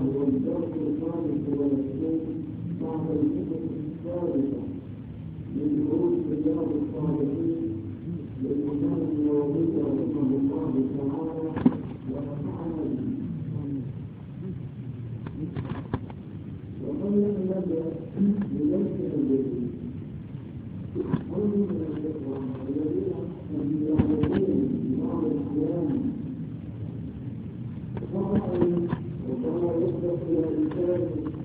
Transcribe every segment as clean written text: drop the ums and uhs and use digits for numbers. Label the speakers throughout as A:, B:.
A: والدرس الخامس والعشرين بعد الكتب الثالثة من دروس رياض الصالحين للإمام النووي رحمه الله تعالى ونفعنا به. وقبل أن نبدأ بذكر الجديد أول من الإخوة الذين يعلمون بعض الأحيان وكما يصدق إلى الإنسان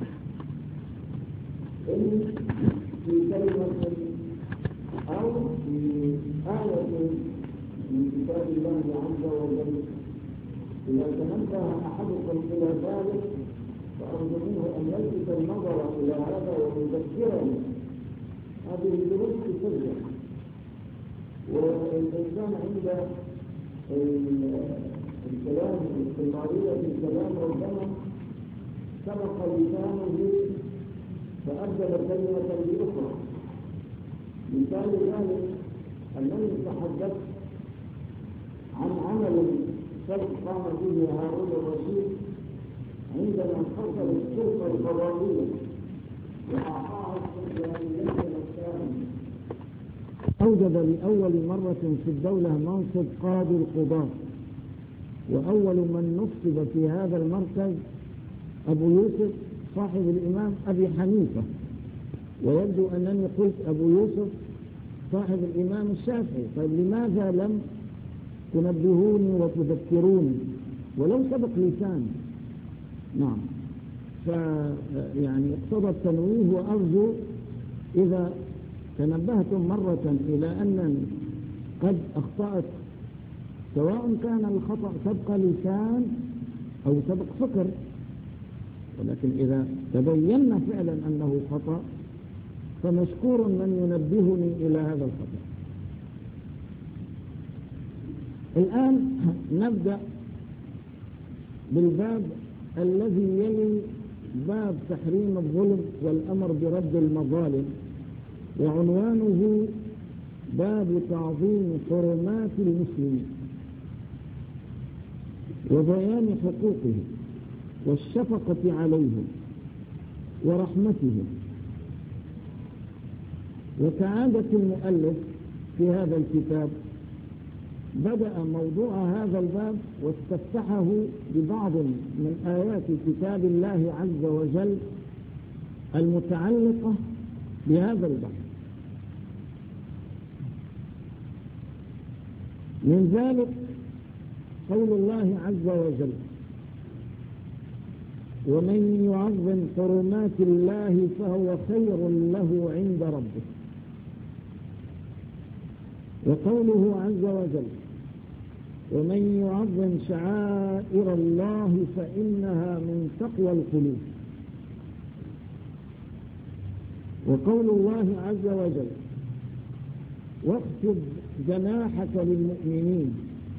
A: إن في كلمة أو في آية من كتاب الله عز وجل إذا تنبه أحدكم إلى ذلك فأرجو منه أن يلفت النظر إلى هذا ويذكرني. هذه دروس تسجل، والإنسان عند الكلام الاستمرارية في الكلام ربما سبق لسانه فأبدل كلمة بأخرى. مثال ذلك أنني تحدثت عن عمل سبق قام به هارون الرشيد عندما حصل السلطة الفضائية وأعطاها السلطانية الثانية، أوجد لأول مرة في الدولة منصب قاضي القضاة، وأول من نصب في هذا المركز أبو يوسف صاحب الإمام أبي حنيفة، ويبدو أنني قلت أبو يوسف صاحب الإمام الشافعي. طيب لماذا لم تنبهوني وتذكروني ولو سبق لساني؟ نعم، يعني اقتضى التنويه، وأرجو إذا تنبهتم مرة إلى أنني قد أخطأت، سواء كان الخطأ سبق لسان أو سبق فكر، ولكن إذا تبين فعلا أنه خطأ فمشكور من ينبهني إلى هذا الخطأ. الآن نبدأ بالباب الذي يلي باب تحريم الظلم والأمر برد المظالم، وعنوانه باب تعظيم حرمات المسلمين وبيان حقوقهم والشفقة عليهم ورحمتهم. وكعادة المؤلف في هذا الكتاب بدأ موضوع هذا الباب واستفتحه ببعض من آيات كتاب الله عز وجل المتعلقة بهذا الباب. من ذلك قول الله عز وجل: ومن يعظم حرمات الله فهو خير له عند ربه. وقوله عز وجل: ومن يعظم شعائر الله فإنها من تقوى القلوب. وقول الله عز وجل: واخفض جناحك للمؤمنين.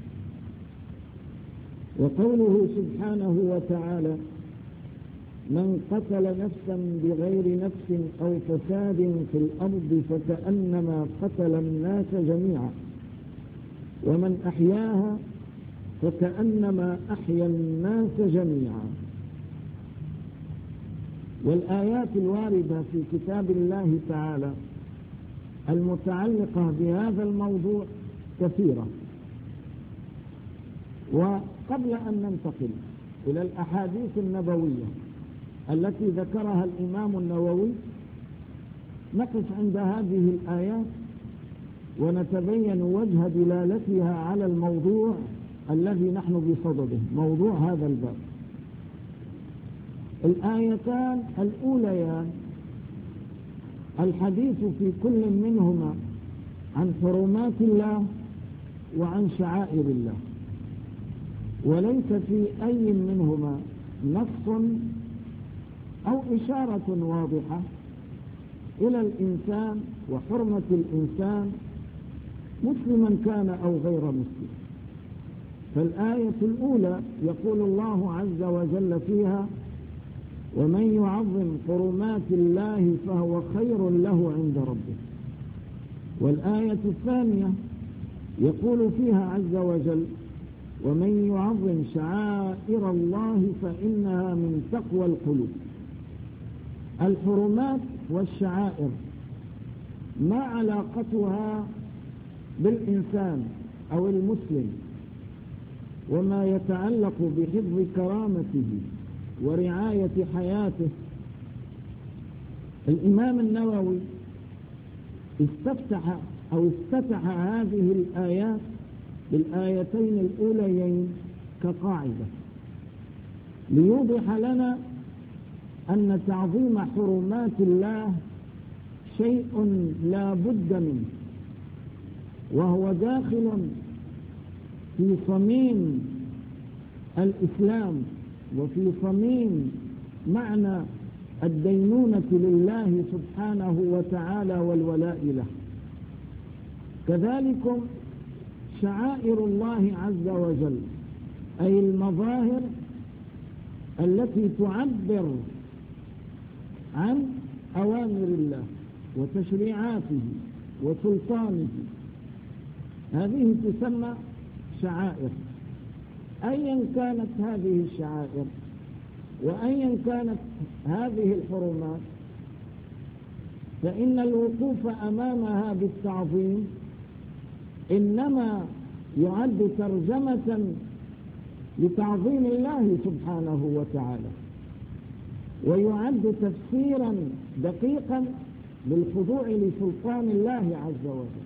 A: وقوله سبحانه وتعالى: من قتل نفسا بغير نفس أو فساد في الأرض فكأنما قتل الناس جميعا ومن أحياها فكأنما أحيا الناس جميعا. والآيات الواردة في كتاب الله تعالى المتعلقة بهذا الموضوع كثيرة. وقبل أن ننتقل إلى الأحاديث النبوية التي ذكرها الإمام النووي نقف عند هذه الآيات ونتبين وجه دلالتها على الموضوع الذي نحن بصدده، موضوع هذا الباب. الآيتان الأوليان الحديث في كل منهما عن حرمات الله وعن شعائر الله، وليس في أي منهما نص أو إشارة واضحة إلى الإنسان وحرمة الإنسان مسلما كان أو غير مسلم. فالآية الأولى يقول الله عز وجل فيها: ومن يعظم حرمات الله فهو خير له عند ربه. والآية الثانية يقول فيها عز وجل: ومن يعظم شعائر الله فإنها من تقوى القلوب. الحرمات والشعائر ما علاقتها بالإنسان أو المسلم وما يتعلق بحفظ كرامته ورعاية حياته؟ الإمام النووي افتتح هذه الآيات بالآيتين الأوليين كقاعدة ليوضح لنا أن تعظيم حرمات الله شيء لا بد منه، وهو داخل في صميم الإسلام وفي صميم معنى الدينونة لله سبحانه وتعالى والولاء له. كذلك شعائر الله عز وجل، أي المظاهر التي تعبر عن أوامر الله وتشريعاته وسلطانه، هذه تسمى شعائر. أيا كانت هذه الشعائر وأيا كانت هذه الحرمات، فإن الوقوف أمامها بالتعظيم إنما يعد ترجمة لتعظيم الله سبحانه وتعالى، ويعد تفسيرا دقيقا بالخضوع لسلطان الله عز وجل.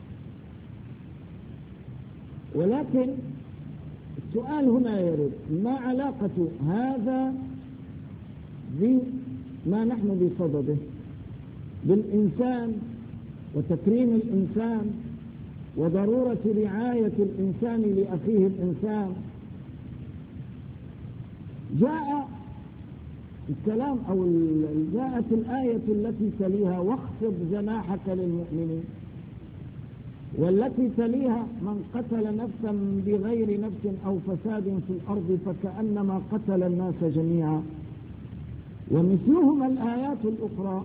A: ولكن السؤال هنا يرد: ما علاقة هذا بما نحن بصدده، بالإنسان وتكريم الإنسان وضرورة رعاية الإنسان لأخيه الإنسان؟ جاء الكلام أو جاءت الآية التي تليها: واخفض جناحك للمؤمنين، والتي تليها: من قتل نفسا بغير نفس أو فساد في الأرض فكأنما قتل الناس جميعا. ومثلهما الآيات الأخرى.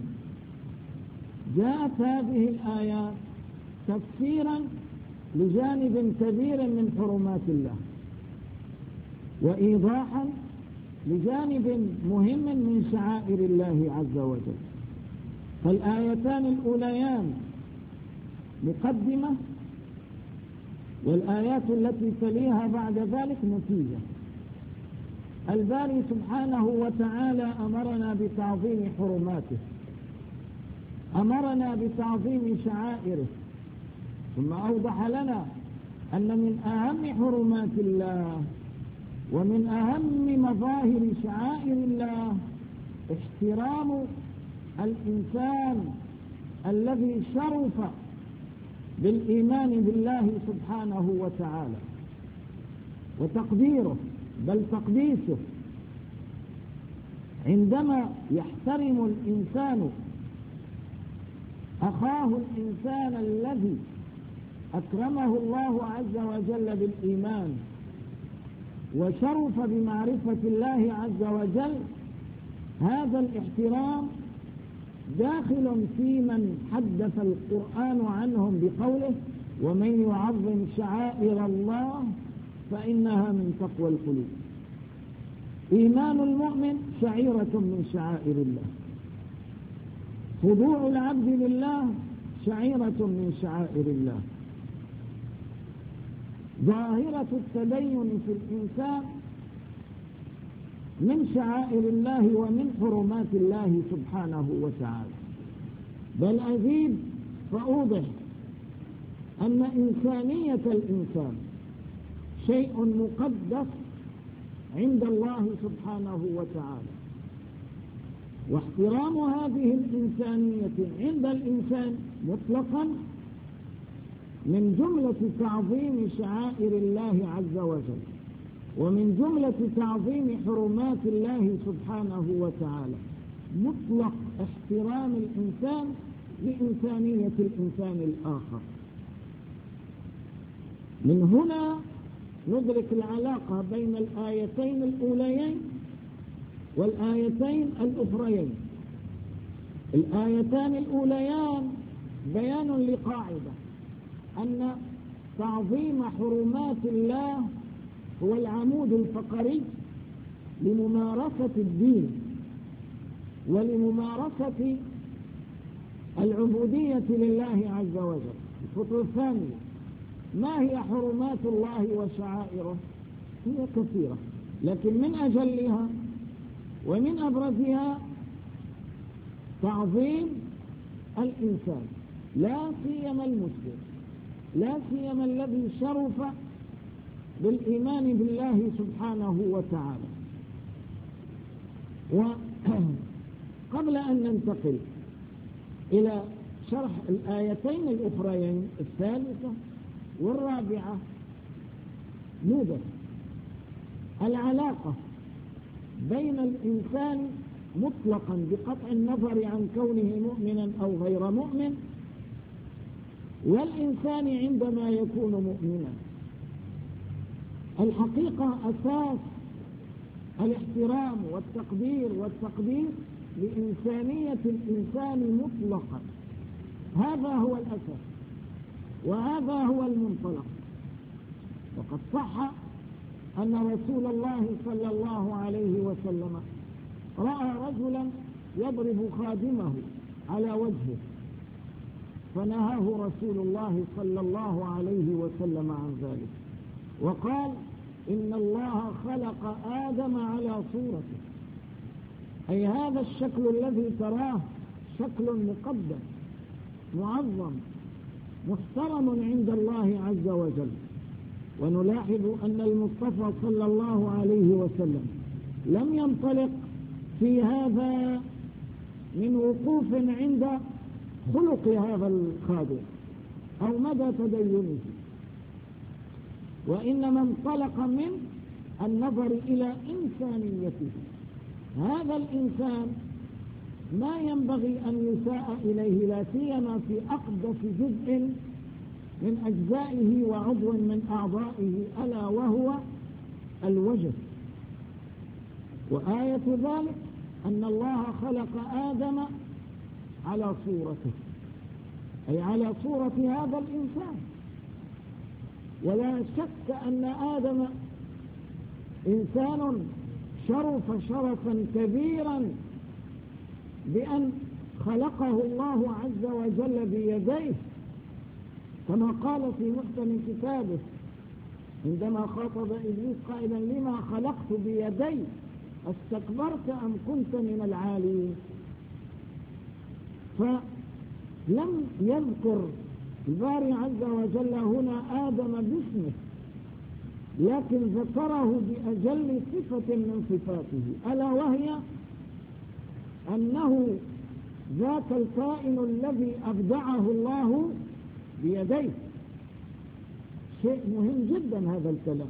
A: جاءت هذه الآيات تفسيرا لجانب كبير من حرمات الله، وإيضاحا لجانب مهم من شعائر الله عز وجل. فالآيتان الأوليان مقدمة، والآيات التي تليها بعد ذلك نتيجة. الباري سبحانه وتعالى أمرنا بتعظيم حرماته، أمرنا بتعظيم شعائره، ثم أوضح لنا أن من أهم حرمات الله ومن أهم مظاهر شعائر الله احترام الإنسان الذي شرف بالإيمان بالله سبحانه وتعالى، وتقديره بل تقديسه. عندما يحترم الإنسان أخاه الإنسان الذي أكرمه الله عز وجل بالإيمان وشرف بمعرفة الله عز وجل، هذا الاحترام داخل في من حدث القرآن عنهم بقوله: ومن يعظم شعائر الله فإنها من تقوى القلوب. إيمان المؤمن شعيرة من شعائر الله، خضوع العبد لله شعيرة من شعائر الله، ظاهرة التدين في الإنسان من شعائر الله ومن حرمات الله سبحانه وتعالى. بل أزيد فأوضح أن إنسانية الإنسان شيء مقدس عند الله سبحانه وتعالى، واحترام هذه الإنسانية عند الإنسان مطلقا من جملة تعظيم شعائر الله عز وجل، ومن جملة تعظيم حرمات الله سبحانه وتعالى، مطلق احترام الإنسان لإنسانية الإنسان الآخر. من هنا ندرك العلاقة بين الآيتين الأوليين والآيتين الأخريين. الآيتان الأوليان بيان لقاعدة أن تعظيم حرمات الله هو العمود الفقري لممارسة الدين ولممارسة العبودية لله عز وجل. الخطوة الثانية: ما هي حرمات الله وشعائره؟ هي كثيرة، لكن من أجلها ومن أبرزها تعظيم الإنسان، لا سيما المسلم، لا سيما الذي شرف بالإيمان بالله سبحانه وتعالى. وقبل أن ننتقل إلى شرح الآيتين الأخريين الثالثة والرابعة، نوجد العلاقة بين الإنسان مطلقا بقطع النظر عن كونه مؤمنا أو غير مؤمن والإنسان عندما يكون مؤمنا. الحقيقة أساس الاحترام والتقدير والتقدير لإنسانية الإنسان مطلقا، هذا هو الأساس وهذا هو المنطلق. وقد صح أن رسول الله صلى الله عليه وسلم رأى رجلا يضرب خادمه على وجهه، فنهاه رسول الله صلى الله عليه وسلم عن ذلك، وقال: إن الله خلق آدم على صورته، أي هذا الشكل الذي تراه شكل مقدس معظم محترم عند الله عز وجل. ونلاحظ أن المصطفى صلى الله عليه وسلم لم ينطلق في هذا من وقوف عند خلق هذا الخادم أو مدى تدينه، وإنما انطلق من النظر إلى إنسانيته. هذا الإنسان ما ينبغي أن يساء إليه، لا سيما في أقدس جزء من أجزائه وعضو من أعضائه، ألا وهو الوجه. وآية ذلك أن الله خلق آدم على صورته، أي على صورة هذا الإنسان. ولا شك أن آدم إنسان شرف شرفا كبيرا بأن خلقه الله عز وجل بيديه، كما قال في محكم كتابه عندما خاطب إبليس قائلا: لما خلقت بيدي استكبرت أم كنت من العالين؟ فلم يذكر الباري عز وجل هنا آدم باسمه، لكن ذكره بأجل صفة من صفاته، ألا وهي أنه ذاك الكائن الذي أبدعه الله بيديه. شيء مهم جدا هذا الكلام.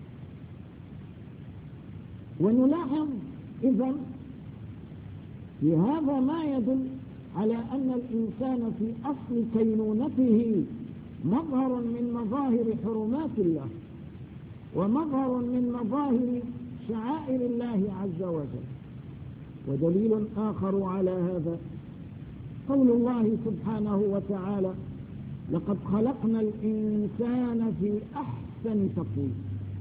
A: ونلاحظ إذن في هذا ما يدل على أن الإنسان في أصل كينونته مظهر من مظاهر حرمات الله ومظهر من مظاهر شعائر الله عز وجل. ودليل آخر على هذا قول الله سبحانه وتعالى: لقد خلقنا الإنسان في أحسن تقويم.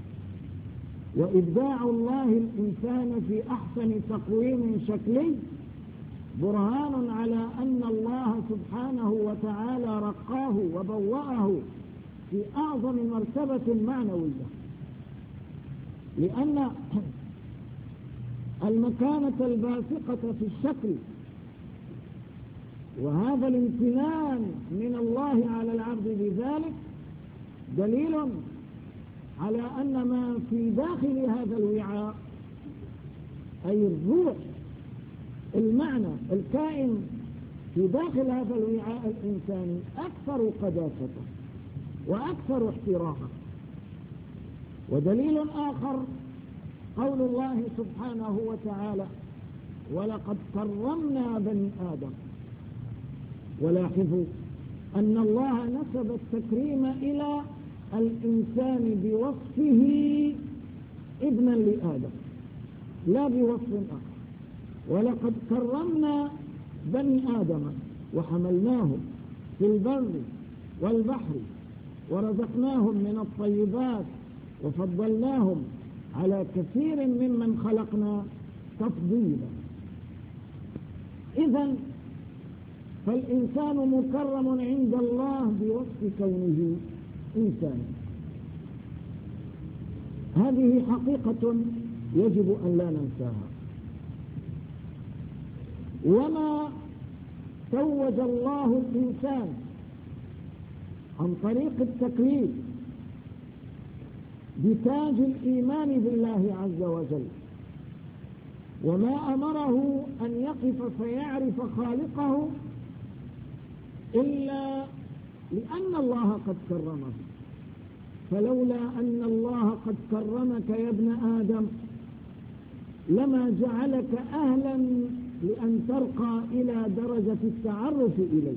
A: وإبداع الله الإنسان في أحسن تقويم شكلي برهان على أن الله سبحانه وتعالى رقاه وبوأه في أعظم مرتبة معنوية، لأن المكانة الباسقة في الشكل وهذا الامتنان من الله على العبد بذلك دليل على أن ما في داخل هذا الوعاء، أي الروح، المعنى الكائن في داخل هذا الوعاء الإنساني أكثر قداسة وأكثر احتراما. ودليل آخر قول الله سبحانه وتعالى: ولقد كرمنا بني آدم. ولاحظوا أن الله نسب التكريم إلى الإنسان بوصفه ابنا لآدم لا بوصف آخر. ولقد كرمنا بني آدم وحملناهم في البر والبحر ورزقناهم من الطيبات وفضلناهم على كثير ممن خلقنا تفضيلا. إذن فالإنسان مكرم عند الله بوصف كونه إنسانا. هذه حقيقة يجب أن لا ننساها. وما توج الله الإنسان عن طريق التكليف بتاج الإيمان بالله عز وجل، وما أمره أن يقف فيعرف خالقه إلا لأن الله قد كرمه. فلولا أن الله قد كرمك يا ابن آدم لما جعلك أهلا لأن ترقى إلى درجة التعرف إليه.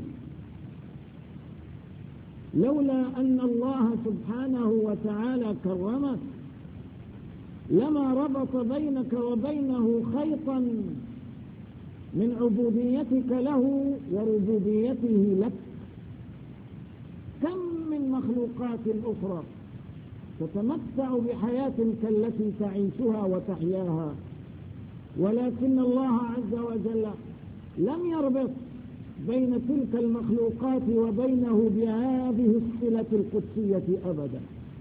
A: لولا أن الله سبحانه وتعالى كرمك لما ربط بينك وبينه خيطا من عبوديتك له وربوبيته لك. كم من مخلوقات أخرى تتمتع بحياة كالتي تعيشها وتحياها، ولكن الله عز وجل لم يربط بين تلك المخلوقات وبينه بهذه الصلة القدسية أبدا.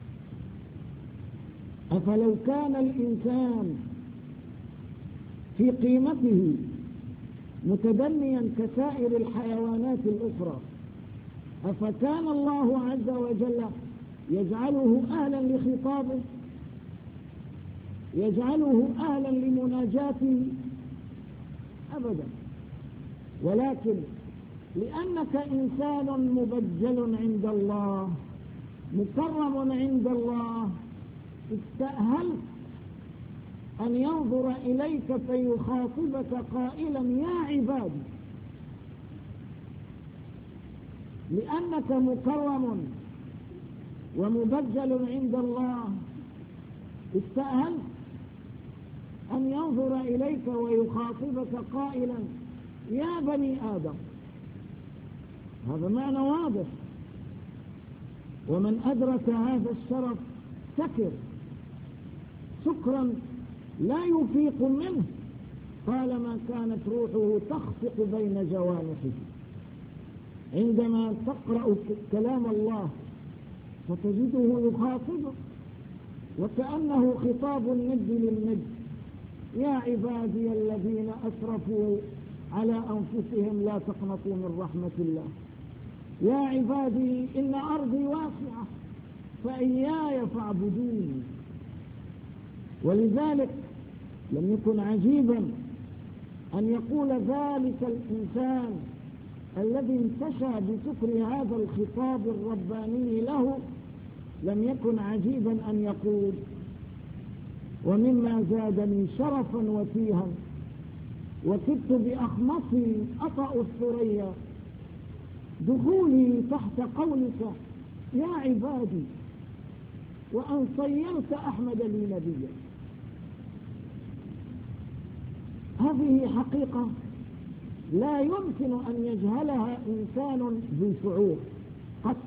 A: أفلو كان الإنسان في قيمته متدنيا كسائر الحيوانات الأخرى، أفكان الله عز وجل يجعله أهلا لخطابه، يجعله أهلا لمناجاته؟ أبدا. ولكن لأنك إنسان مبجل عند الله مكرم عند الله استأهلت أن ينظر إليك فيخاطبك قائلا يا عبادي. لأنك مكرم ومبجل عند الله استأهلت أن ينظر إليك ويخاطبك قائلا يا بني آدم. هذا معنى واضح. ومن أدرك هذا الشرف سكر سكرا لا يفيق منه طالما كانت روحه تخفق بين جوانحه. عندما تقرأ كلام الله فتجده يخاطبك وكأنه خطاب الند للند. يا عبادي الذين أسرفوا على أنفسهم لا تقنطوا من رحمة الله. يا عبادي إن أرضي واسعة فإياي فاعبدوني. ولذلك لم يكن عجيبا أن يقول ذلك الإنسان الذي انتشى بسكر هذا الخطاب الرباني له، لم يكن عجيبا أن يقول ومما زادني شرفا وتيها وكدت بأخمصي أطأ الثريا دخولي تحت قولك يا عبادي وأن صيرت أحمد لي نبيا. هذه حقيقة لا يمكن أن يجهلها إنسان ذو شعور قط.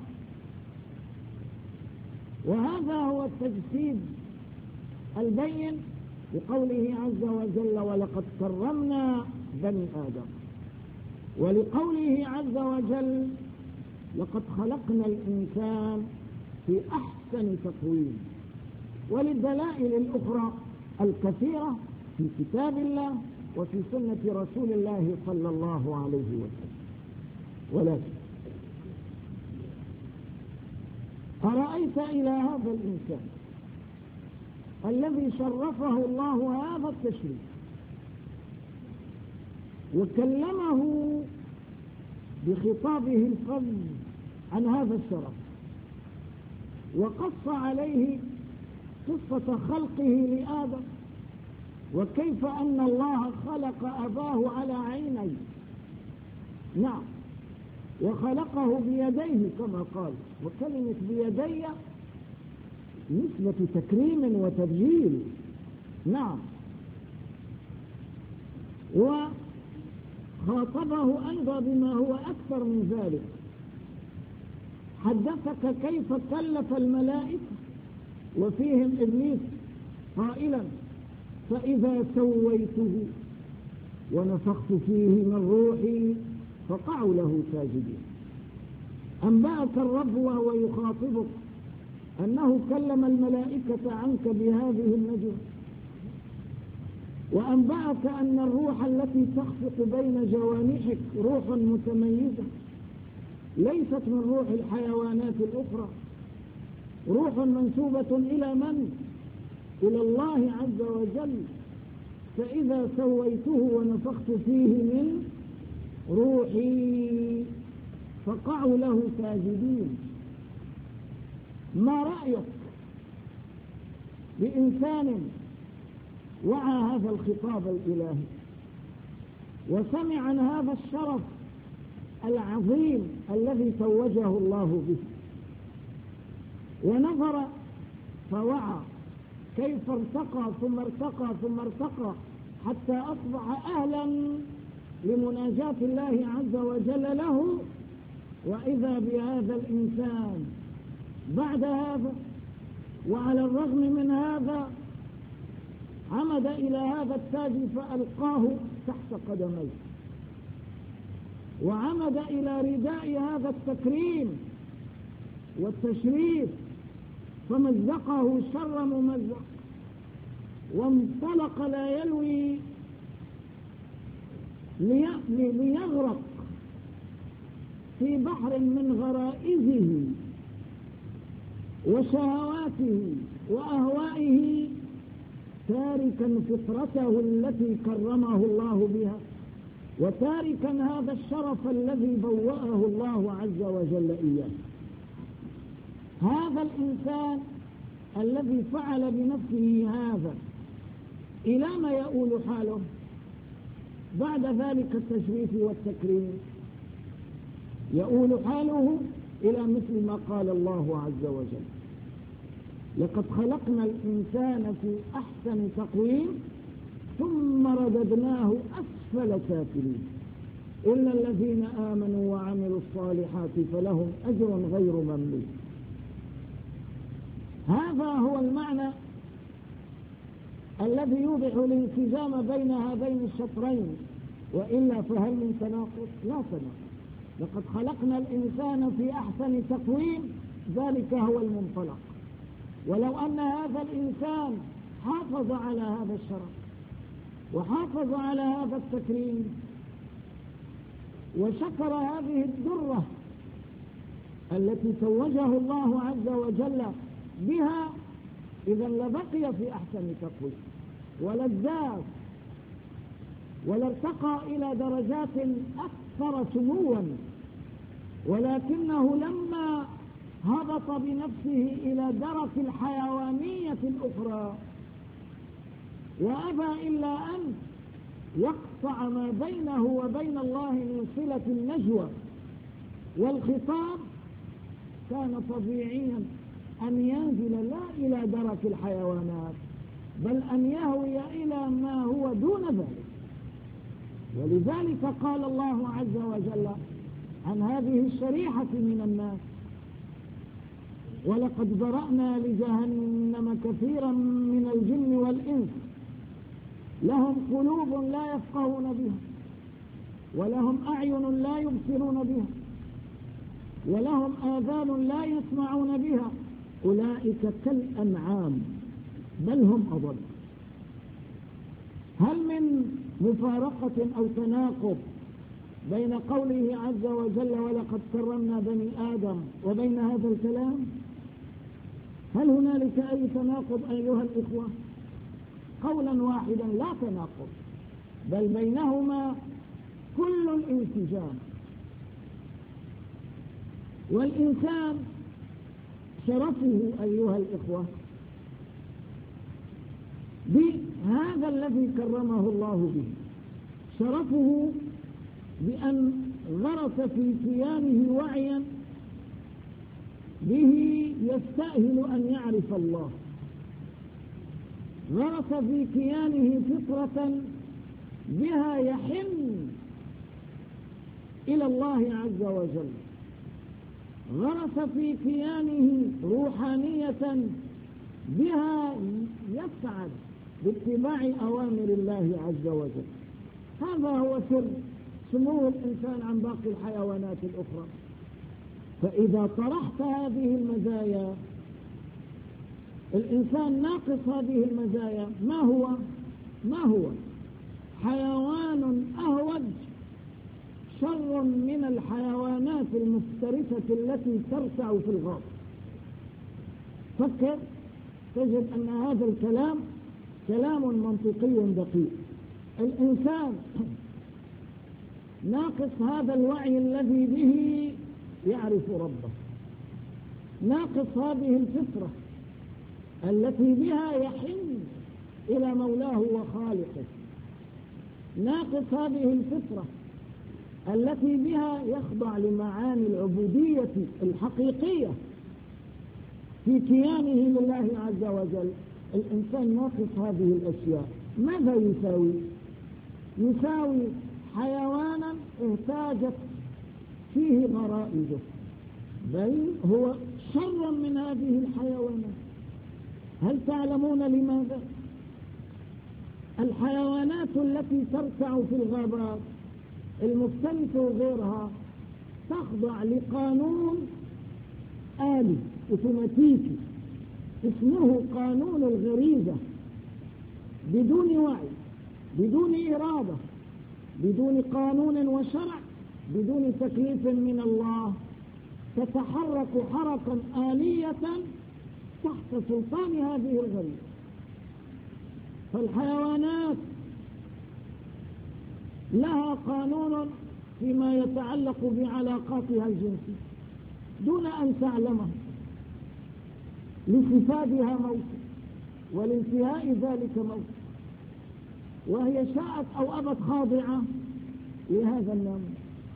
A: وهذا هو التجسيد البين لقوله عز وجل ولقد كرمنا بني آدم، ولقوله عز وجل لقد خلقنا الإنسان في أحسن تقويم، وللدلائل الأخرى الكثيرة في كتاب الله وفي سنة رسول الله صلى الله عليه وسلم. ولكن أرأيت إلى هذا الإنسان الذي شرفه الله هذا التشريف وكلمه بخطابه الفظ عن هذا الشرف وقص عليه قصة خلقه لآدم وكيف أن الله خلق أباه على عينيه، نعم، وخلقه بيديه كما قال، وكلمة بيدي نسبة تكريم وتبجيل، نعم، وخاطبه أيضا بما هو أكثر من ذلك، حدثك كيف كلف الملائكة وفيهم إبليس قائلا فإذا سويته ونفخت فيه من روحي فقعوا له ساجدين. أنبأك الرب وهو يخاطبك أنه كلم الملائكة عنك بهذه النجوى، وأنبأك أن الروح التي تخفق بين جوانحك روح متميزة ليست من روح الحيوانات الأخرى، روح منسوبة إلى من؟ إلى الله عز وجل. فإذا سويته ونفخت فيه من روحي فقعوا له ساجدين. ما رأيك بإنسان وعى هذا الخطاب الإلهي وسمع عن هذا الشرف العظيم الذي توجه الله به، ونظر فوعى كيف ارتقى ثم ارتقى ثم ارتقى حتى أصبح أهلا لمناجاة الله عز وجل له؟ وإذا بهذا الإنسان بعد هذا وعلى الرغم من هذا عمد إلى هذا التاج فألقاه تحت قدميه، وعمد إلى رداء هذا التكريم والتشريف فمزقه شر ممزق، وانطلق لا يلوي ليغرق في بحر من غرائزه وشهواته وأهوائه، تاركا فطرته التي كرمه الله بها، وتاركا هذا الشرف الذي بوأه الله عز وجل إياه. هذا الإنسان الذي فعل بنفسه هذا إلى ما يؤول حاله بعد ذلك التشريف والتكريم؟ يؤول حاله إلى مثل ما قال الله عز وجل: لقد خلقنا الإنسان في أحسن تقويم ثم رددناه أسفل سافلين إلا الذين آمنوا وعملوا الصالحات فلهم أجر غير ممنون. هذا هو المعنى الذي يوضح الانسجام بين هذين الشطرين، وإلا فهل من تناقض؟ لا تناقض. لقد خلقنا الإنسان في أحسن تقويم، ذلك هو المنطلق. ولو أن هذا الإنسان حافظ على هذا الشرف وحافظ على هذا التكريم وشكر هذه الدرة التي توجه الله عز وجل بها، إذا لبقي في أحسن تقويم ولازداد ولارتقى إلى درجات أكثر سموا، ولكنه لما هبط بنفسه إلى درك الحيوانية الأخرى وأبى إلا أن يقطع ما بينه وبين الله من صلة النجوى والخطاب، كان طبيعيا أن ينزل لا إلى درك الحيوانات بل أن يهوي إلى ما هو دون ذلك. ولذلك قال الله عز وجل عن هذه الشريحة من الناس: ولقد ذرأنا لجهنم كثيرا من الجن والإنس لهم قلوب لا يفقهون بها ولهم أعين لا يبصرون بها ولهم آذان لا يسمعون بها أولئك كالأنعام بل هم أضل. هل من مفارقة أو تناقض بين قوله عز وجل ولقد كرمنا بني آدم وبين هذا الكلام؟ هل هنالك أي تناقض أيها الإخوة؟ قولا واحدا لا تناقض، بل بينهما كل الانسجام. والإنسان شرفه أيها الإخوة بهذا الذي كرمه الله به، شرفه بأن غرس في كيانه وعيا به يستأهل أن يعرف الله، غرس في كيانه فطرة بها يحن إلى الله عز وجل، غرس في كيانه روحانية بها يسعد باتباع أوامر الله عز وجل. هذا هو سر سمو الإنسان عن باقي الحيوانات الأخرى. فإذا طرحت هذه المزايا، الإنسان ناقص هذه المزايا ما هو حيوان أهوج شر من الحيوانات المفترسة التي ترتع في الغاب. فكر تجد أن هذا الكلام كلام منطقي دقيق. الإنسان ناقص هذا الوعي الذي به يعرف ربه، ناقص هذه الفطرة التي بها يحن إلى مولاه وخالقه، ناقص هذه الفطرة التي بها يخضع لمعاني العبودية الحقيقية في كيانه لله عز وجل. الإنسان ناقص هذه الأشياء. ماذا يساوي؟ يساوي حيوانا اهتاجت فيه غرائزه، بل هو شر من هذه الحيوانات. هل تعلمون لماذا؟ الحيوانات التي ترتع في الغابات المفترسة وغيرها تخضع لقانون آلي اوتوماتيكي اسمه قانون الغريزة، بدون وعي، بدون إرادة، بدون قانون وشرع، بدون تكليف من الله، تتحرك حركا آلية تحت سلطان هذه الغريزة. فالحيوانات لها قانون فيما يتعلق بعلاقاتها الجنسية دون أن تعلمه، لصفاتها موت ولانتهاء ذلك موت، وهي شاءت أو أبت خاضعة لهذا الناموس.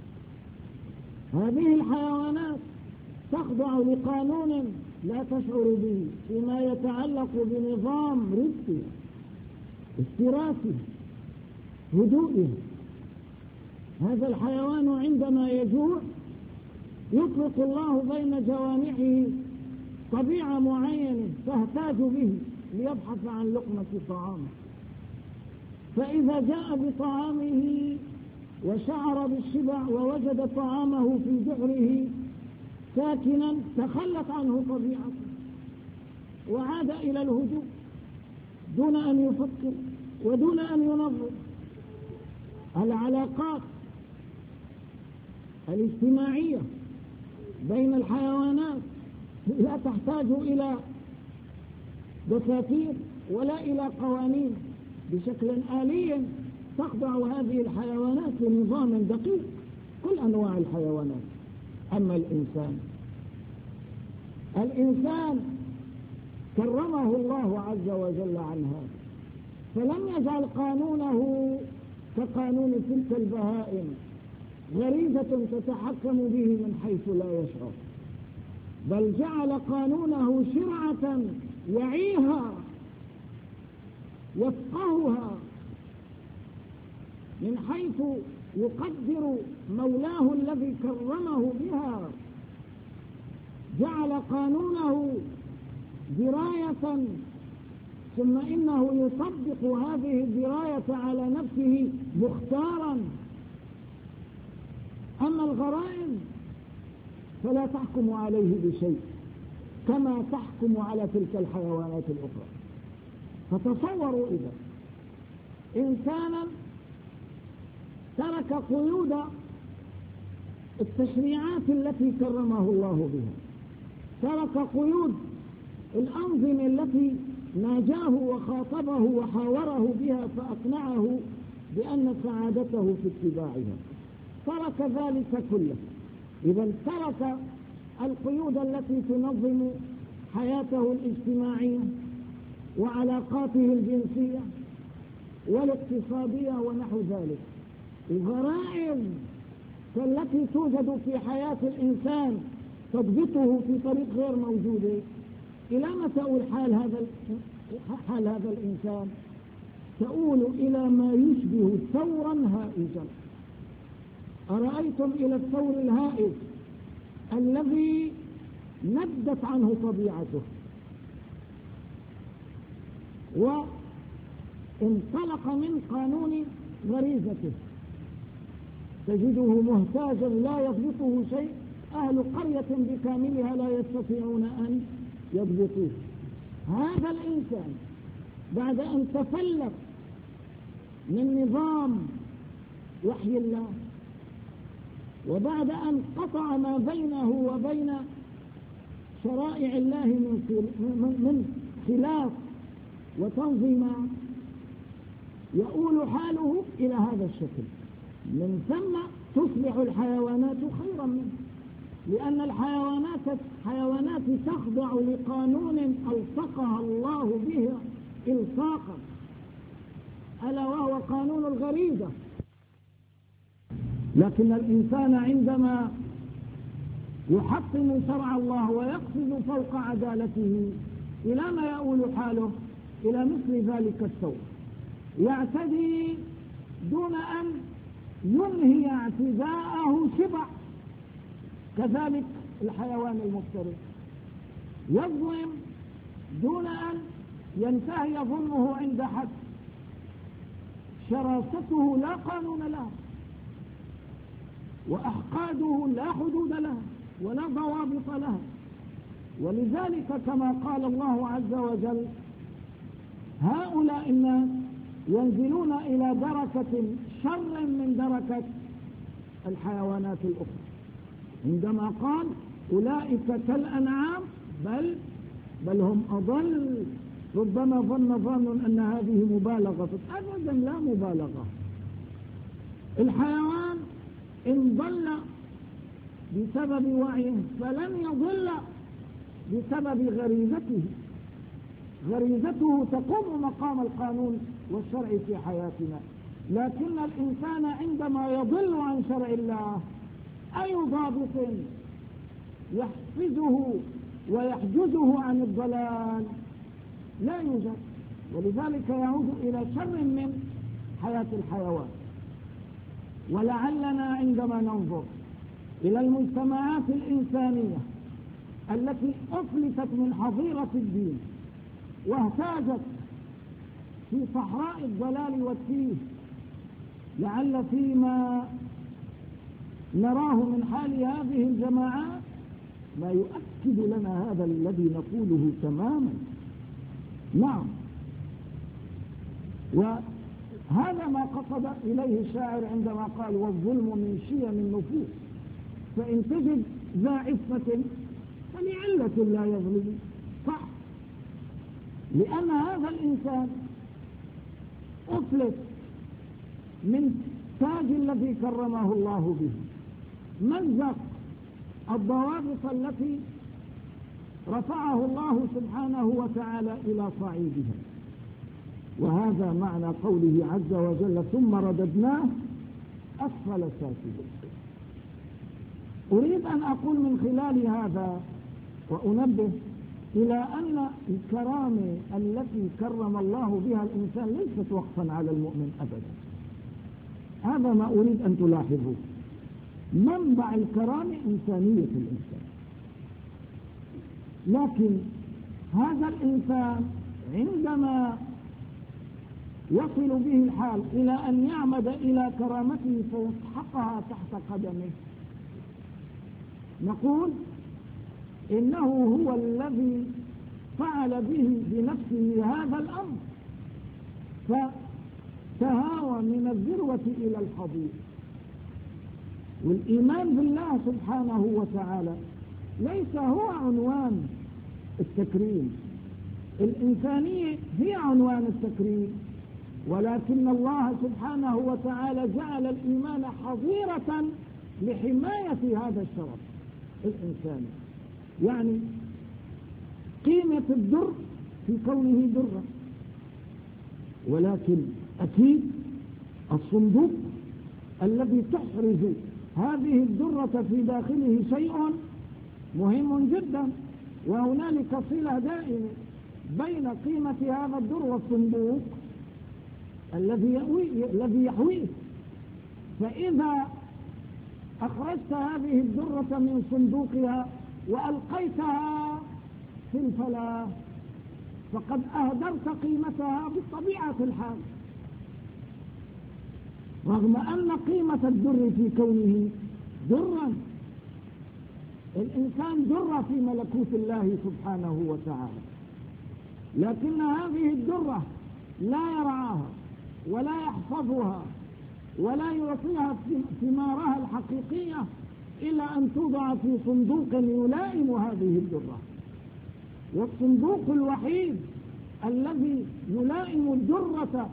A: هذه الحيوانات تخضع لقانون لا تشعر به فيما يتعلق بنظام رزقها، استراسها، هدوئها. هذا الحيوان عندما يجوع يطلق الله بين جوانحه طبيعة معينة تهتاج به ليبحث عن لقمة طعامه، فإذا جاء بطعامه وشعر بالشبع ووجد طعامه في جحره ساكنا تخلت عنه طبيعته وعاد إلى الهدوء دون أن يفكر ودون أن ينظر. العلاقات الاجتماعية بين الحيوانات لا تحتاج إلى دساتير ولا إلى قوانين، بشكل آلي تخضع هذه الحيوانات لنظام دقيق، كل أنواع الحيوانات. أما الإنسان كرمه الله عز وجل عن هذا، فلم يجعل قانونه كقانون تلك البهائم غريزة تتحكم به من حيث لا يشعر، بل جعل قانونه شرعة يعيها يفقهها من حيث يقدر مولاه الذي كرمه بها. جعل قانونه دراية ثم إنه يطبق هذه الدراية على نفسه مختارا. أما الغرائز فلا تحكم عليه بشيء كما تحكم على تلك الحيوانات الأخرى. فتصوروا إذا إنسانا ترك قيود التشريعات التي كرمه الله بها، ترك قيود الأنظمة التي ناجاه وخاطبه وحاوره بها فأقنعه بأن سعادته في اتباعها، ترك ذلك كله. إذا ترك القيود التي تنظم حياته الاجتماعية وعلاقاته الجنسية والاقتصادية ونحو ذلك. الغرائز التي توجد في حياة الإنسان تضبطه في طريق غير موجودة. إلى ما تؤول حال هذا الإنسان؟ تؤول إلى ما يشبه ثورا هائجا. أرأيتم إلى الثور الهائج الذي ندت عنه طبيعته، وانطلق من قانون غريزته، تجده مهتاجا لا يضبطه شيء، أهل قرية بكاملها لا يستطيعون أن يضبطوه. هذا الإنسان بعد أن تفلت من نظام وحي الله، وبعد أن قطع ما بينه وبين شرائع الله من خلاف وتنظيمات، يؤول حاله إلى هذا الشكل. من ثم تصبح الحيوانات خيرا منه، لأن الحيوانات تخضع لقانون ألصقها الله به إلصاقا، ألا وهو قانون الغريزة. لكن الإنسان عندما يحطم شرع الله ويقفز فوق عدالته، إلى ما يؤول حاله؟ إلى مثل ذلك السوء، يعتدي دون أن ينهي اعتداءه شبع. كذلك الحيوان المفترس يظلم دون أن ينتهي ظلمه عند حد، شراسته لا قانون لها، وأحقاده لا حدود لها ولا ضوابط لها. ولذلك كما قال الله عز وجل: هؤلاء الناس ينزلون إلى دركة شر من دركة الحيوانات الأخرى، عندما قال: أولئك كالأنعام بل هم أضل. ربما ظن أن هذه مبالغة، أبدا لا مبالغة. الحيوان إن ضل بسبب وعيه فلن يضل بسبب غريزته. غريزته تقوم مقام القانون والشرع في حياتنا. لكن الإنسان عندما يضل عن شرع الله، أي ضابط يحفزه ويحجزه عن الضلال؟ لا يوجد. ولذلك يعود إلى شر من حياة الحيوان. ولعلنا عندما ننظر إلى المجتمعات الإنسانية التي أفلتت من حظيرة الدين واهتاجت في صحراء الضلال والتيه، لعل فيما نراه من حال هذه الجماعات ما يؤكد لنا هذا الذي نقوله تماما. نعم، وهذا ما قصد إليه الشاعر عندما قال: والظلم من شيم النفوس، فإن تجد ذا عفة فلعلة لا يظلم. صح، لأن هذا الإنسان أفلت من تاج الذي كرمه الله به، مزق الضوابط التي رفعه الله سبحانه وتعالى إلى صعيدها. وهذا معنى قوله عز وجل: ثم رددناه أسفل سافلين. أريد أن أقول من خلال هذا وأنبه إلى أن الكرامة التي كرم الله بها الإنسان ليست وقفا على المؤمن أبدا. هذا ما أريد أن تلاحظوه. منبع الكرامة إنسانية الإنسان، لكن هذا الإنسان عندما يصل به الحال إلى أن يعمد إلى كرامته فيسحقها تحت قدمه، نقول إنه هو الذي فعل به بنفسه هذا الأمر، فتهاوى من الذروة إلى الحضيض. والإيمان بالله سبحانه وتعالى ليس هو عنوان التكريم، الإنسانية هي عنوان التكريم، ولكن الله سبحانه وتعالى جعل الإيمان حظيرة لحماية هذا الشرف الإنساني. يعني قيمة الدر في كونه درة، ولكن أكيد الصندوق الذي تحرز هذه الدرة في داخله شيء مهم جدا، وهنالك صلة دائمة بين قيمة هذا الدر والصندوق الذي يحويه. فإذا أخرجت هذه الدرة من صندوقها وألقيتها في الفلاة فقد أهدرت قيمتها بطبيعة الحال، رغم أن قيمة الدر في كونه درا. الإنسان در في ملكوت الله سبحانه وتعالى، لكن هذه الدرة لا يرعاها ولا يحفظها ولا يعطيها ثمارها الحقيقية إلا أن توضع في صندوق يلائم هذه الدرة. والصندوق الوحيد الذي يلائم درة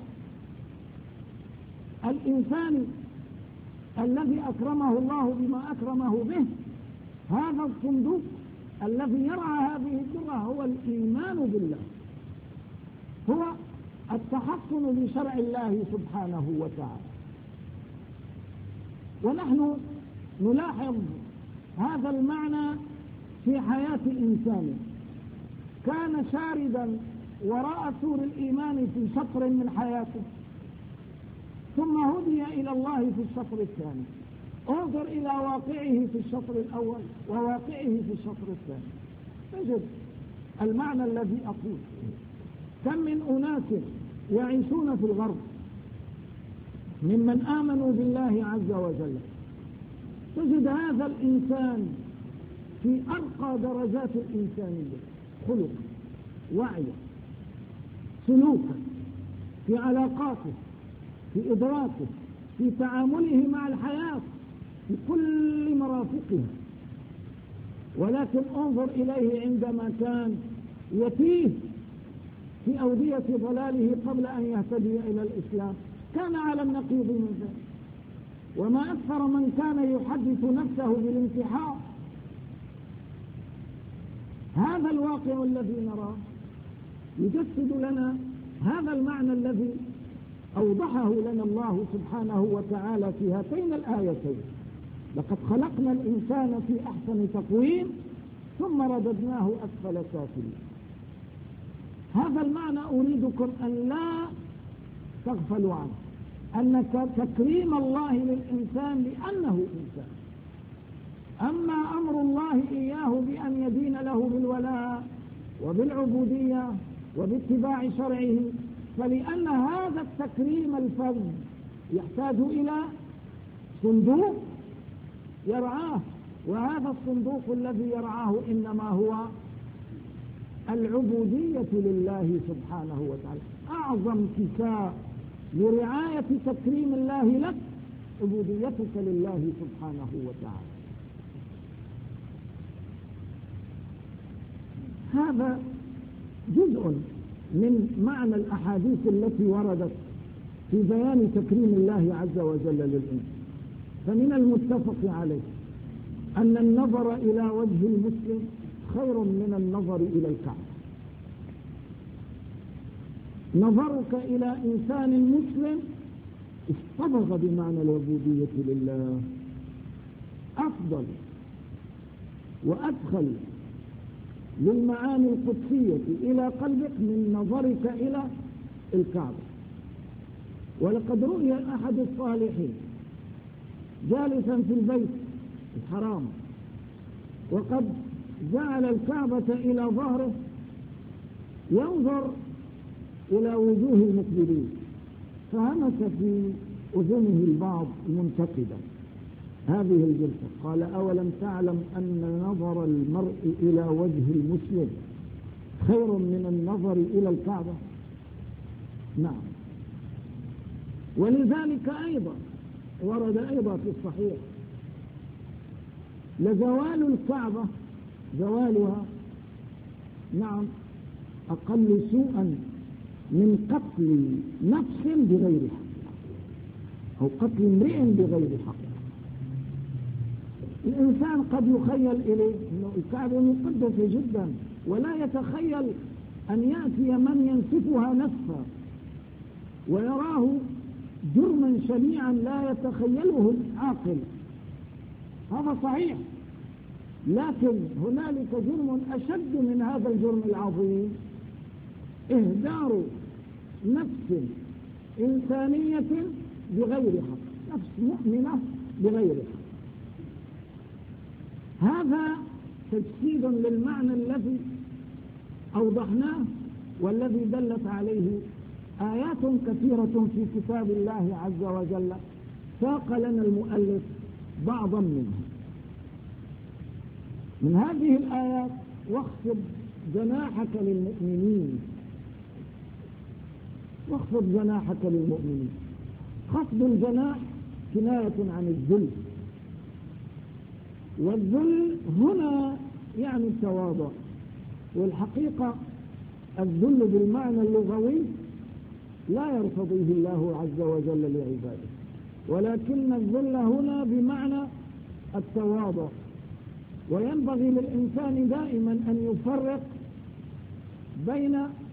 A: الإنسان الذي أكرمه الله بما أكرمه به، هذا الصندوق الذي يرعى هذه الدرة هو الإيمان بالله، هو التحصن بشرع الله سبحانه وتعالى. ونحن نلاحظ هذا المعنى في حياة إنسان كان شاردا وراء سور الإيمان في شطر من حياته، ثم هدي إلى الله في الشطر الثاني. انظر إلى واقعه في الشطر الأول وواقعه في الشطر الثاني، تجد المعنى الذي أقول. كم من أناس يعيشون في الغرب ممن آمنوا بالله عز وجل، تجد هذا الإنسان في أرقى درجات الإنسانية، خلقا، وعيا، سلوكا، في علاقاته، في إدراكه، في تعامله مع الحياة، في كل مرافقها. ولكن انظر إليه عندما كان يتيه في أودية ضلاله قبل أن يهتدي إلى الإسلام، كان على النقيض من ذلك. وما أكثر من كان يحدث نفسه بالانتحار. هذا الواقع الذي نراه يجسد لنا هذا المعنى الذي أوضحه لنا الله سبحانه وتعالى في هاتين الآيتين: لقد خلقنا الإنسان في أحسن تقويم ثم رددناه أسفل سافلين. هذا المعنى أريدكم أن لا تغفلوا عنه، أن تكريم الله للإنسان لأنه إنسان. أما أمر الله إياه بأن يدين له بالولاء وبالعبودية وباتباع شرعه، فلأن هذا التكريم الفرد يحتاج إلى صندوق يرعاه، وهذا الصندوق الذي يرعاه إنما هو العبودية لله سبحانه وتعالى. أعظم كفاء لرعاية تكريم الله لك عبوديتك لله سبحانه وتعالى. هذا جزء من معنى الأحاديث التي وردت في بيان تكريم الله عز وجل للإنسان. فمن المتفق عليه أن النظر إلى وجه المسلم خير من النظر إلى الكعبة. نظرك إلى إنسان مسلم اصطبغ بمعنى العبودية لله أفضل وأدخل للمعاني القدسية إلى قلبك من نظرك إلى الكعبة. ولقد رؤي أحد الصالحين جالسا في البيت الحرام وقد جعل الكعبة إلى ظهره ينظر إلى وجوه المقبلين، فهمس في أذنه البعض منتقدا هذه الجلسة، قال: أولم تعلم أن نظر المرء إلى وجه المسلم خير من النظر إلى الكعبة؟ نعم. ولذلك أيضا ورد أيضا في الصحيح: لزوال الكعبة زوالها نعم أقل سوءا من قتل نفس بغير حق أو قتل امرئ بغير حق. الإنسان قد يخيل إليه أن الكعبة مقدسة جدا، ولا يتخيل أن يأتي من ينسفها نسفا ويراه جرما شنيعا لا يتخيله العاقل. هذا صحيح، لكن هنالك جرم أشد من هذا الجرم العظيم: إهدار نفس إنسانية بغير حق، نفس مؤمنة بغير حق. هذا تجسيد للمعنى الذي أوضحناه والذي دلت عليه آيات كثيرة في كتاب الله عز وجل، ساق لنا المؤلف بعضا منها. من هذه الآيات: واخفض جناحك للمؤمنين. واخفض جناحك للمؤمنين. خفض الجناح كناية عن الذل، والذل هنا يعني التواضع، والحقيقة الذل بالمعنى اللغوي لا يرتضيه الله عز وجل لعباده، ولكن الذل هنا بمعنى التواضع. وينبغي للإنسان دائما أن يفرق بين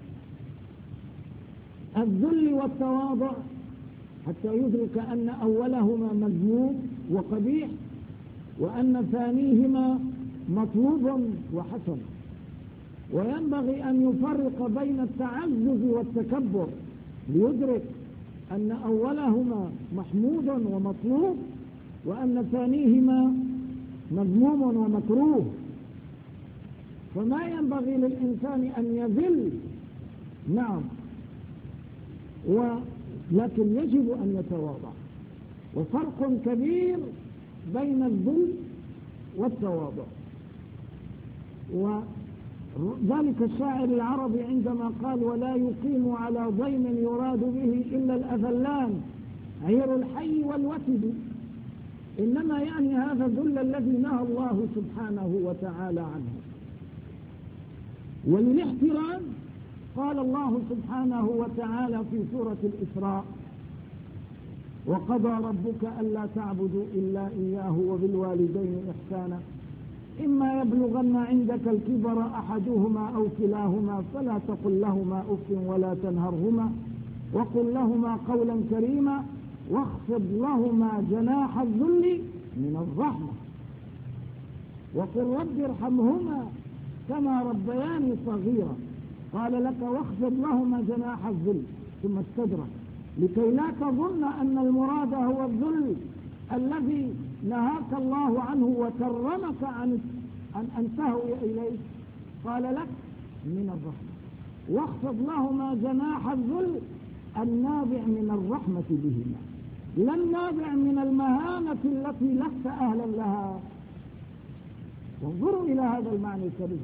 A: الذل والتواضع حتى يدرك أن أولهما مذموم وقبيح، وأن ثانيهما مطلوب وحسن. وينبغي أن يفرق بين التعزز والتكبر ليدرك أن أولهما محمود ومطلوب، وأن ثانيهما مذموم ومكروه. فما ينبغي للإنسان أن يذل، نعم، لكن يجب أن يتواضع. وفرق كبير بين الذل والتواضع. وذلك الشاعر العربي عندما قال: ولا يقيم على ضيم يراد به إلا الأذلان عير الحي والوتد، إنما يعني هذا الذل الذي نهى الله سبحانه وتعالى عنه. وللاحترام قال الله سبحانه وتعالى في سورة الإسراء: وقضى ربك ألا تعبدوا إلا إياه وبالوالدين إحسانا إما يبلغن عندك الكبر أحدهما أو كلاهما فلا تقل لهما أف ولا تنهرهما وقل لهما قولا كريما واخفض لهما جناح الذل من الرحمة وقل رب ارحمهما كما ربياني صغيرا. قال لك: واخفض لهما جناح الذل، ثم استدرك لكي لا تظن أن المراد هو الذل الذي نهاك الله عنه وكرمك عن أن تهوي إليه. قال لك: من الرحمة. واخفض لهما جناح الذل النابع من الرحمة بهما، لا النابع من المهانة التي لست أهلا لها. وانظروا إلى هذا المعنى الكريم.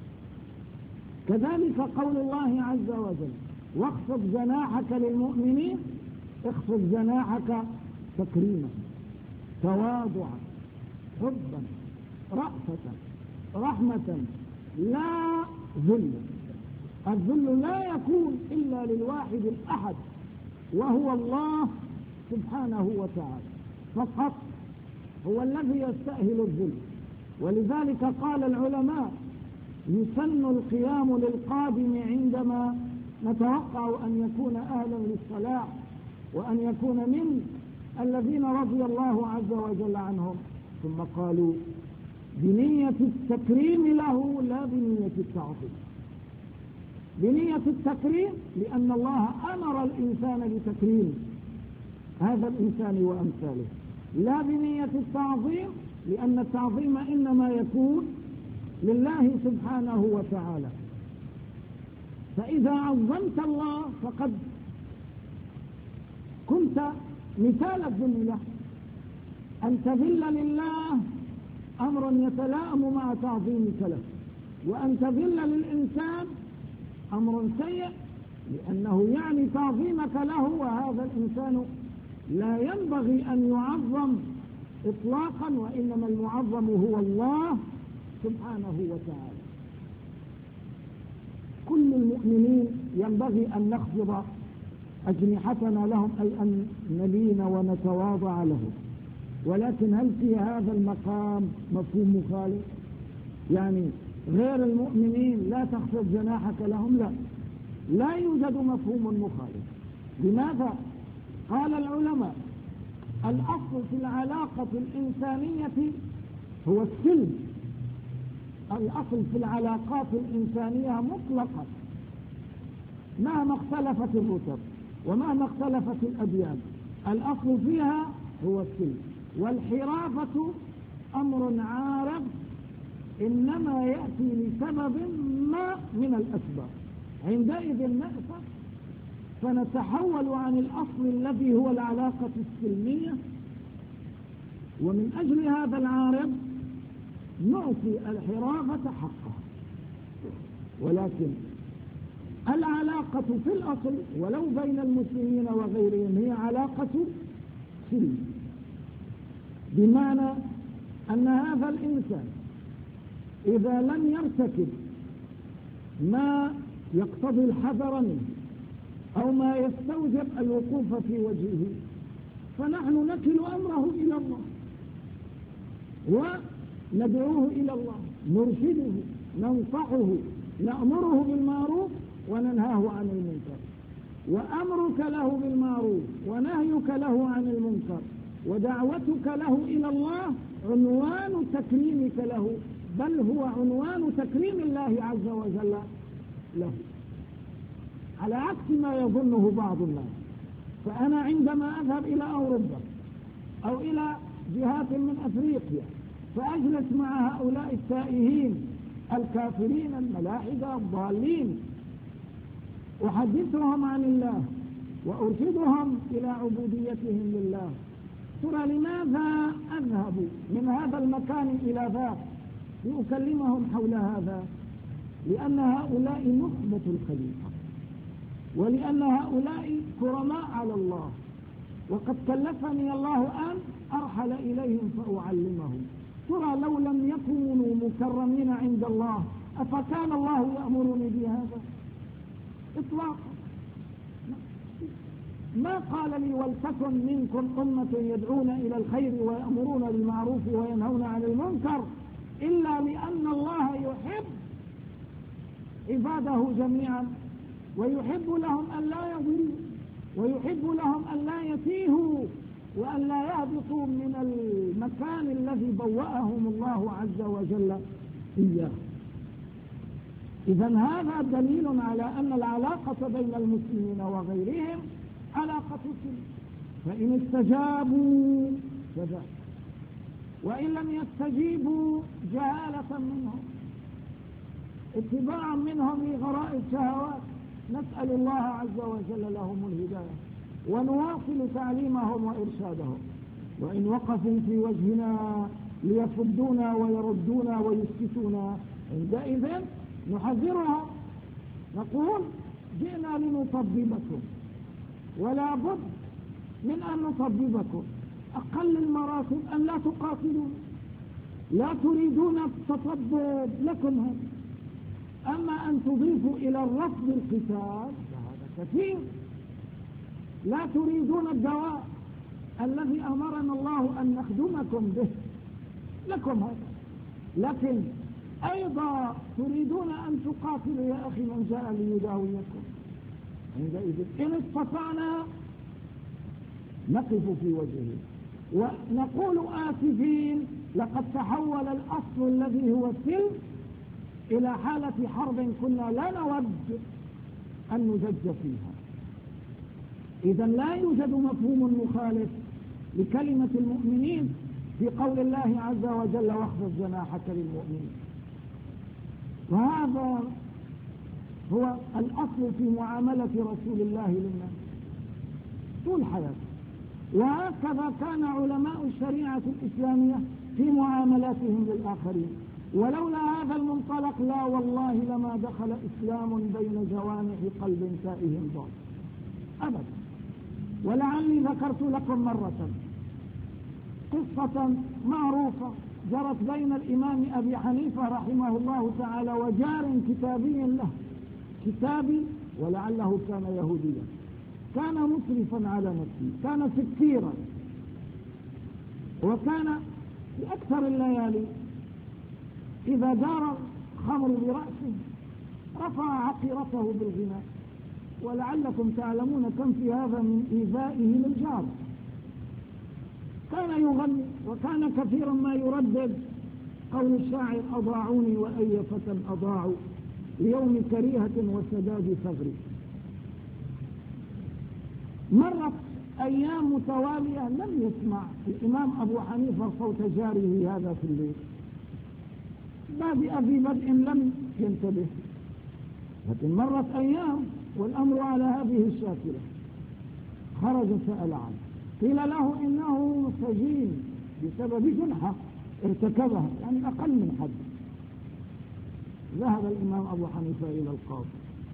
A: كذلك قول الله عز وجل: واخفض جناحك للمؤمنين. اخفض جناحك تكريما، تواضعا، حبا، رأفة، رحمة، لا ذل. الذل لا يكون إلا للواحد الأحد وهو الله سبحانه وتعالى فقط، هو الذي يستأهل الذل. ولذلك قال العلماء: يسن القيام للقادم عندما نتوقع أن يكون أهلا للصلاة وأن يكون من الذين رضي الله عز وجل عنهم. ثم قالوا: بنية التكريم له لا بنية التعظيم. بنية التكريم لأن الله أمر الإنسان بتكريم هذا الإنسان وأمثاله، لا بنية التعظيم لأن التعظيم إنما يكون لله سبحانه وتعالى. فإذا عظمت الله فقد كنت مثال الذل له. أن تذل لله أمر يتلائم مع تعظيمك له، وأن تذل للإنسان أمر سيء لأنه يعني تعظيمك له، وهذا الإنسان لا ينبغي أن يعظم إطلاقا، وإنما المعظم هو الله سبحانه وتعالى. كل المؤمنين ينبغي أن نخفض أجنحتنا لهم، أي أن نلين ونتواضع لهم. ولكن هل في هذا المقام مفهوم مخالف؟ يعني غير المؤمنين لا تخفض جناحك لهم؟ لا، لا يوجد مفهوم مخالف. لماذا؟ قال العلماء: الأصل في العلاقة الإنسانية هو السلم. الأصل في العلاقات الإنسانية مطلقا مهما اختلفت الرتب ومهما اختلفت الأديان، الأصل فيها هو السلم. والحرافة أمر عارض إنما يأتي لسبب ما من الأسباب، عندئذ نأسف فنتحول عن الأصل الذي هو العلاقة السلمية، ومن أجل هذا العارض نعطي الحرابة حقه. ولكن العلاقة في الأصل ولو بين المسلمين وغيرهم هي علاقة سلم، بمعنى أن هذا الإنسان إذا لم يرتكب ما يقتضي الحذر منه أو ما يستوجب الوقوف في وجهه فنحن نكل أمره إلى الله وندعوه إلى الله، نرشده، ننصحه، نأمره بالمعروف وننهاه عن المنكر. وأمرك له بالمعروف ونهيك له عن المنكر ودعوتك له إلى الله عنوان تكريمك له، بل هو عنوان تكريم الله عز وجل له، على عكس ما يظنه بعض الناس. فأنا عندما أذهب إلى أوروبا أو إلى جهات من أفريقيا فأجلس مع هؤلاء التائهين الكافرين الملاحدة الضالين، أحدثهم عن الله وأرشدهم إلى عبوديتهم لله، ترى لماذا أذهب من هذا المكان إلى ذاك لأكلمهم حول هذا؟ لأن هؤلاء نخبة الخليقة، ولأن هؤلاء كرماء على الله، وقد كلفني الله أن أرحل إليهم فأعلمهم. ترى لو لم يكونوا مكرمين عند الله أفكان الله يأمرني بهذا؟ إطلاقا ما قال لي ولتكن منكم أمة يدعون إلى الخير ويأمرون بالمعروف وينهون عن المنكر إلا لأن الله يحب عباده جميعا، ويحب لهم أن لا يضلوا، ويحب لهم أن لا يتيهوا، وأن لا يهبطوا من المكان الذي بوأهم الله عز وجل إياه. إذن هذا دليل على أن العلاقة بين المسلمين وغيرهم علاقة سلم، فإن استجابوا فذاك، وإن لم يستجيبوا جهالة منهم اتباعا منهم لغرائز الشهوات نسأل الله عز وجل لهم الهداية ونواصل تعليمهم وإرشادهم. وإن وقفوا في وجهنا ليصدونا ويردونا ويسكتونا عندئذ نحذرهم، نقول جئنا لنطببكم ولا بد من أن نطببكم. أقل المراتب أن لا تقاتلون، لا تريدون التطبب لكم هذا، أما أن تضيفوا إلى الرفض القتال فهذا كثير. لا تريدون الدواء الذي أمرنا الله أن نخدمكم به لكم هذا، لكن أيضا تريدون أن تقاتلوا يا أخي من جاء ليداويكم. عندئذ إن استطعنا نقف في وجهه ونقول آسفين لقد تحول الأصل الذي هو السلم إلى حالة حرب كنا لا نود أن نزج فيها. إذا لا يوجد مفهوم مخالف لكلمة المؤمنين في قول الله عز وجل واخفض جناحك للمؤمنين. وهذا هو الأصل في معاملة رسول الله للناس طول حياته، وهكذا كان علماء الشريعة الإسلامية في معاملاتهم للآخرين. ولولا هذا المنطلق لا والله لما دخل إسلام بين جوانح قلب تائه ضال أبدا. ولعلي ذكرت لكم مرة قصة معروفة جرت بين الإمام أبي حنيفة رحمه الله تعالى وجار كتابي له، كتابي ولعله كان يهوديا، كان مسرفا على نفسه، كان سكيرا، وكان في أكثر الليالي إذا دار خمر برأسه رفع عقيرته بالغناء، ولعلكم تعلمون كم في هذا من إيذائه للجار. كان يغني وكان كثيرا ما يردد قول الشاعر أضاعوني وأي فتى أضاعوا ليوم كريهة وسداد ثغري. مرت أيام متوالية لم يسمع الإمام أبو حنيفة صوت جاره هذا في الليل، بادئ في بدء لم ينتبه، لكن مرت أيام والأمر على هذه الشاكلة. خرج سأل عنه، قيل له إنه سجين بسبب جنحة ارتكبها، يعني أقل من حد. ذهب الإمام أبو حنيفة إلى القاضي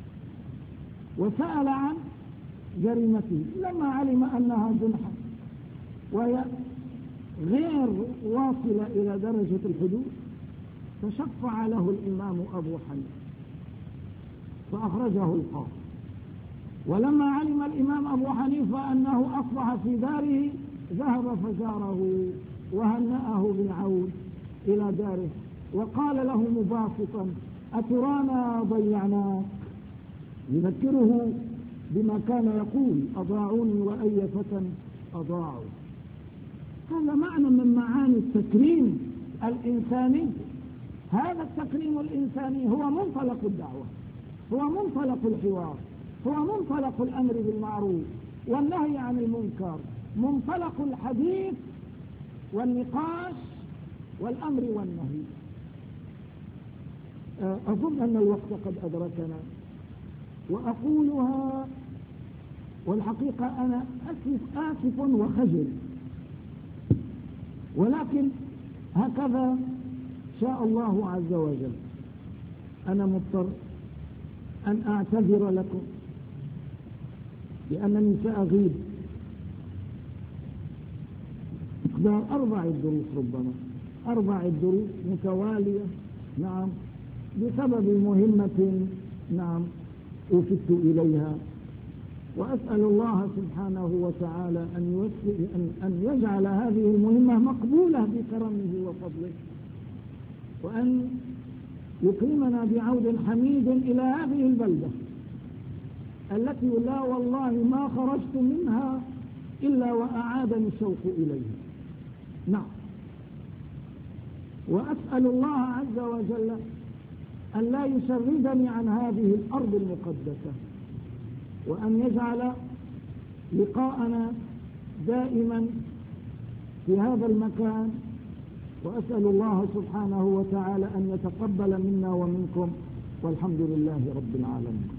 A: وسأل عن جريمته، لما علم أنها جنحة وهي غير واصلة إلى درجة الحدود فشفع له الإمام أبو حنيفة فأخرجه القاضي. ولما علم الإمام أبو حنيفة أنه أصبح في داره ذهب فزاره وهنأه بالعود إلى داره وقال له مباسطا: أترانا ضيعناك، يذكره بما كان يقول: أضاعوني وأي فتى أضاعوا. هذا معنى من معاني التكريم الإنساني. هذا التكريم الإنساني هو منطلق الدعوة، هو منطلق الحوار، هو منطلق الأمر بالمعروف والنهي عن المنكر، منطلق الحديث والنقاش والأمر والنهي. أظن أن الوقت قد أدركنا وأقولها، والحقيقة أنا آسف وخجل، ولكن هكذا شاء الله عز وجل. أنا مضطر أن أعتذر لكم لأنني سأغيب مقدار 4 دروس، ربما 4 دروس متوالية، نعم، بسبب مهمة أوفدت إليها. وأسأل الله سبحانه وتعالى أن يجعل هذه المهمة مقبولة بكرمه وفضله، وأن يكرمنا بعود حميد إلى هذه البلدة التي لا والله ما خرجت منها إلا وأعادني الشوق إليها. نعم، وأسأل الله عز وجل أن لا يشردني عن هذه الأرض المقدسة، وأن يجعل لقاءنا دائما في هذا المكان. وأسأل الله سبحانه وتعالى أن يتقبل منا ومنكم، والحمد لله رب العالمين.